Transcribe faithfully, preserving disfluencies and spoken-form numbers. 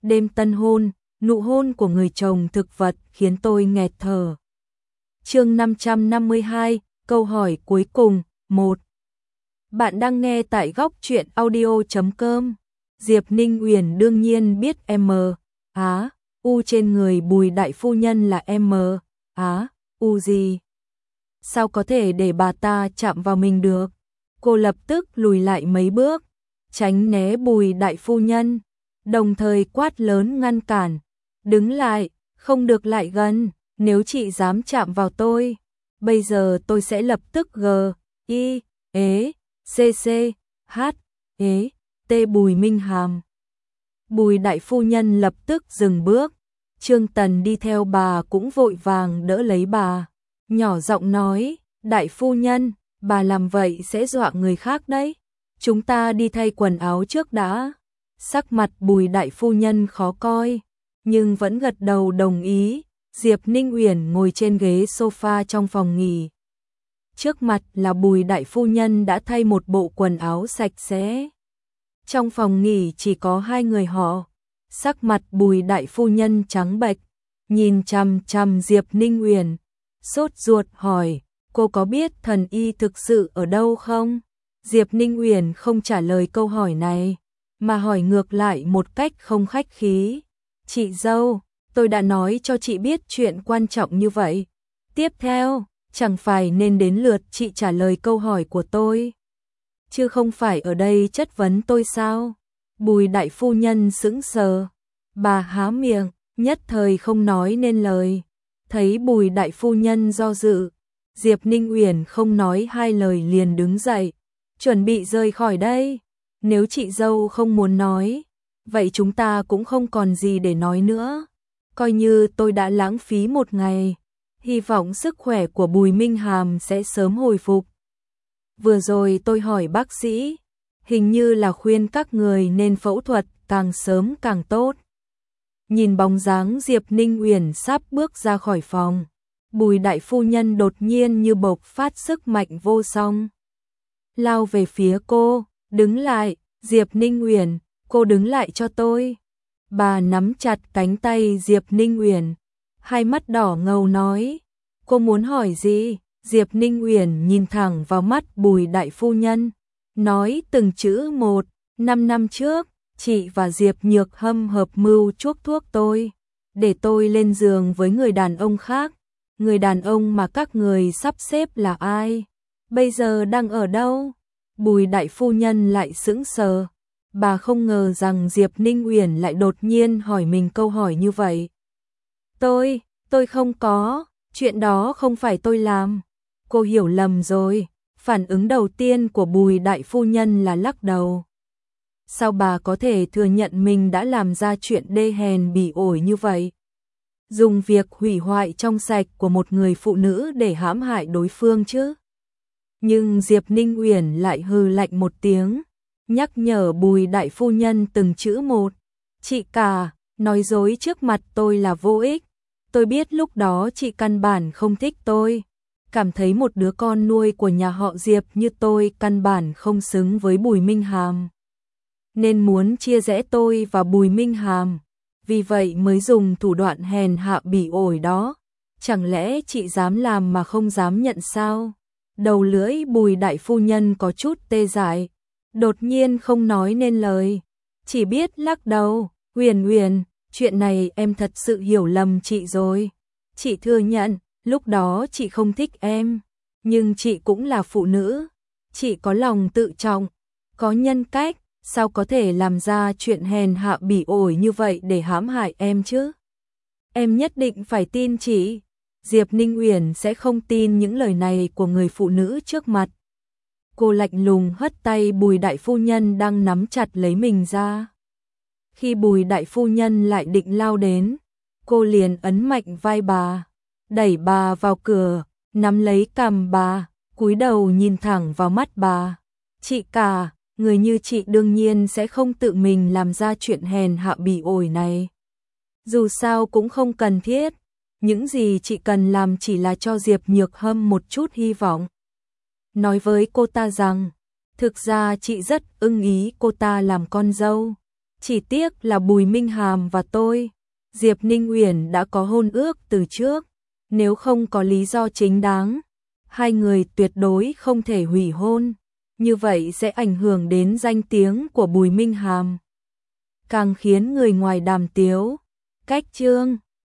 đêm tân hôn, nụ hôn của người chồng thực vật khiến tôi nghẹt thở. Chương năm trăm năm mươi hai, câu hỏi cuối cùng, một. Bạn đang nghe tại góc truyện audio chấm com. Diệp Ninh Uyển đương nhiên biết M, Á, U trên người Bùi đại phu nhân là M, Á, U gì. Sao có thể để bà ta chạm vào mình được? Cô lập tức lùi lại mấy bước, tránh né Bùi đại phu nhân, đồng thời quát lớn ngăn cản. Đứng lại, không được lại gần, nếu chị dám chạm vào tôi, bây giờ tôi sẽ lập tức G, I, ế, C C, H, ế, T Bùi Minh Hàm. Bùi đại phu nhân lập tức dừng bước, Trương Tần đi theo bà cũng vội vàng đỡ lấy bà, nhỏ giọng nói, đại phu nhân, bà làm vậy sẽ dọa người khác đấy, chúng ta đi thay quần áo trước đã. Sắc mặt Bùi đại phu nhân khó coi, nhưng vẫn gật đầu đồng ý. Diệp Ninh Uyển ngồi trên ghế sofa trong phòng nghỉ. Trước mặt là Bùi đại phu nhân đã thay một bộ quần áo sạch sẽ. Trong phòng nghỉ chỉ có hai người họ. Sắc mặt Bùi đại phu nhân trắng bệch, nhìn chằm chằm Diệp Ninh Uyển, sốt ruột hỏi, cô có biết thần y thực sự ở đâu không? Diệp Ninh Uyển không trả lời câu hỏi này, mà hỏi ngược lại một cách không khách khí. Chị dâu, tôi đã nói cho chị biết chuyện quan trọng như vậy. Tiếp theo, chẳng phải nên đến lượt chị trả lời câu hỏi của tôi, chứ không phải ở đây chất vấn tôi sao? Bùi đại phu nhân sững sờ, bà há miệng, nhất thời không nói nên lời. Thấy Bùi đại phu nhân do dự, Diệp Ninh Uyển không nói hai lời liền đứng dậy, chuẩn bị rời khỏi đây. Nếu chị dâu không muốn nói, vậy chúng ta cũng không còn gì để nói nữa. Coi như tôi đã lãng phí một ngày, hy vọng sức khỏe của Bùi Minh Hàm sẽ sớm hồi phục. Vừa rồi tôi hỏi bác sĩ, hình như là khuyên các người nên phẫu thuật càng sớm càng tốt. Nhìn bóng dáng Diệp Ninh Uyển sắp bước ra khỏi phòng, Bùi đại phu nhân đột nhiên như bộc phát sức mạnh vô song, lao về phía cô, đứng lại, Diệp Ninh Uyển, cô đứng lại cho tôi. Bà nắm chặt cánh tay Diệp Ninh Uyển, hai mắt đỏ ngầu nói, cô muốn hỏi gì? Diệp Ninh Uyển nhìn thẳng vào mắt Bùi đại phu nhân, nói từng chữ một, năm năm trước, chị và Diệp Nhược Hâm hợp mưu chuốc thuốc tôi, để tôi lên giường với người đàn ông khác. Người đàn ông mà các người sắp xếp là ai? Bây giờ đang ở đâu? Bùi đại phu nhân lại sững sờ. Bà không ngờ rằng Diệp Ninh Uyển lại đột nhiên hỏi mình câu hỏi như vậy. Tôi, tôi không có, chuyện đó không phải tôi làm. Cô hiểu lầm rồi. Phản ứng đầu tiên của Bùi đại phu nhân là lắc đầu. Sao bà có thể thừa nhận mình đã làm ra chuyện đê hèn bỉ ổi như vậy? Dùng việc hủy hoại trong sạch của một người phụ nữ để hãm hại đối phương chứ? Nhưng Diệp Ninh Uyển lại hừ lạnh một tiếng, nhắc nhở Bùi đại phu nhân từng chữ một. Chị cả, nói dối trước mặt tôi là vô ích. Tôi biết lúc đó chị căn bản không thích tôi, cảm thấy một đứa con nuôi của nhà họ Diệp như tôi căn bản không xứng với Bùi Minh Hàm, nên muốn chia rẽ tôi và Bùi Minh Hàm, vì vậy mới dùng thủ đoạn hèn hạ bỉ ổi đó. Chẳng lẽ chị dám làm mà không dám nhận sao? Đầu lưỡi Bùi đại phu nhân có chút tê dại, đột nhiên không nói nên lời, chỉ biết lắc đầu. Uyển Uyển, chuyện này em thật sự hiểu lầm chị rồi. Chị thừa nhận, lúc đó chị không thích em, nhưng chị cũng là phụ nữ, chị có lòng tự trọng, có nhân cách, sao có thể làm ra chuyện hèn hạ bỉ ổi như vậy để hãm hại em chứ? Em nhất định phải tin chị. Diệp Ninh Uyển sẽ không tin những lời này của người phụ nữ trước mặt. Cô lạnh lùng hất tay Bùi đại phu nhân đang nắm chặt lấy mình ra. Khi Bùi đại phu nhân lại định lao đến, cô liền ấn mạnh vai bà, đẩy bà vào cửa, nắm lấy cằm bà, cúi đầu nhìn thẳng vào mắt bà. Chị cả, người như chị đương nhiên sẽ không tự mình làm ra chuyện hèn hạ bỉ ổi này. Dù sao cũng không cần thiết, những gì chị cần làm chỉ là cho Diệp Nhược Hâm một chút hy vọng. Nói với cô ta rằng, thực ra chị rất ưng ý cô ta làm con dâu. Chỉ tiếc là Bùi Minh Hàm và tôi, Diệp Ninh Uyển đã có hôn ước từ trước, nếu không có lý do chính đáng, hai người tuyệt đối không thể hủy hôn, như vậy sẽ ảnh hưởng đến danh tiếng của Bùi Minh Hàm, càng khiến người ngoài đàm tiếu. Cách chương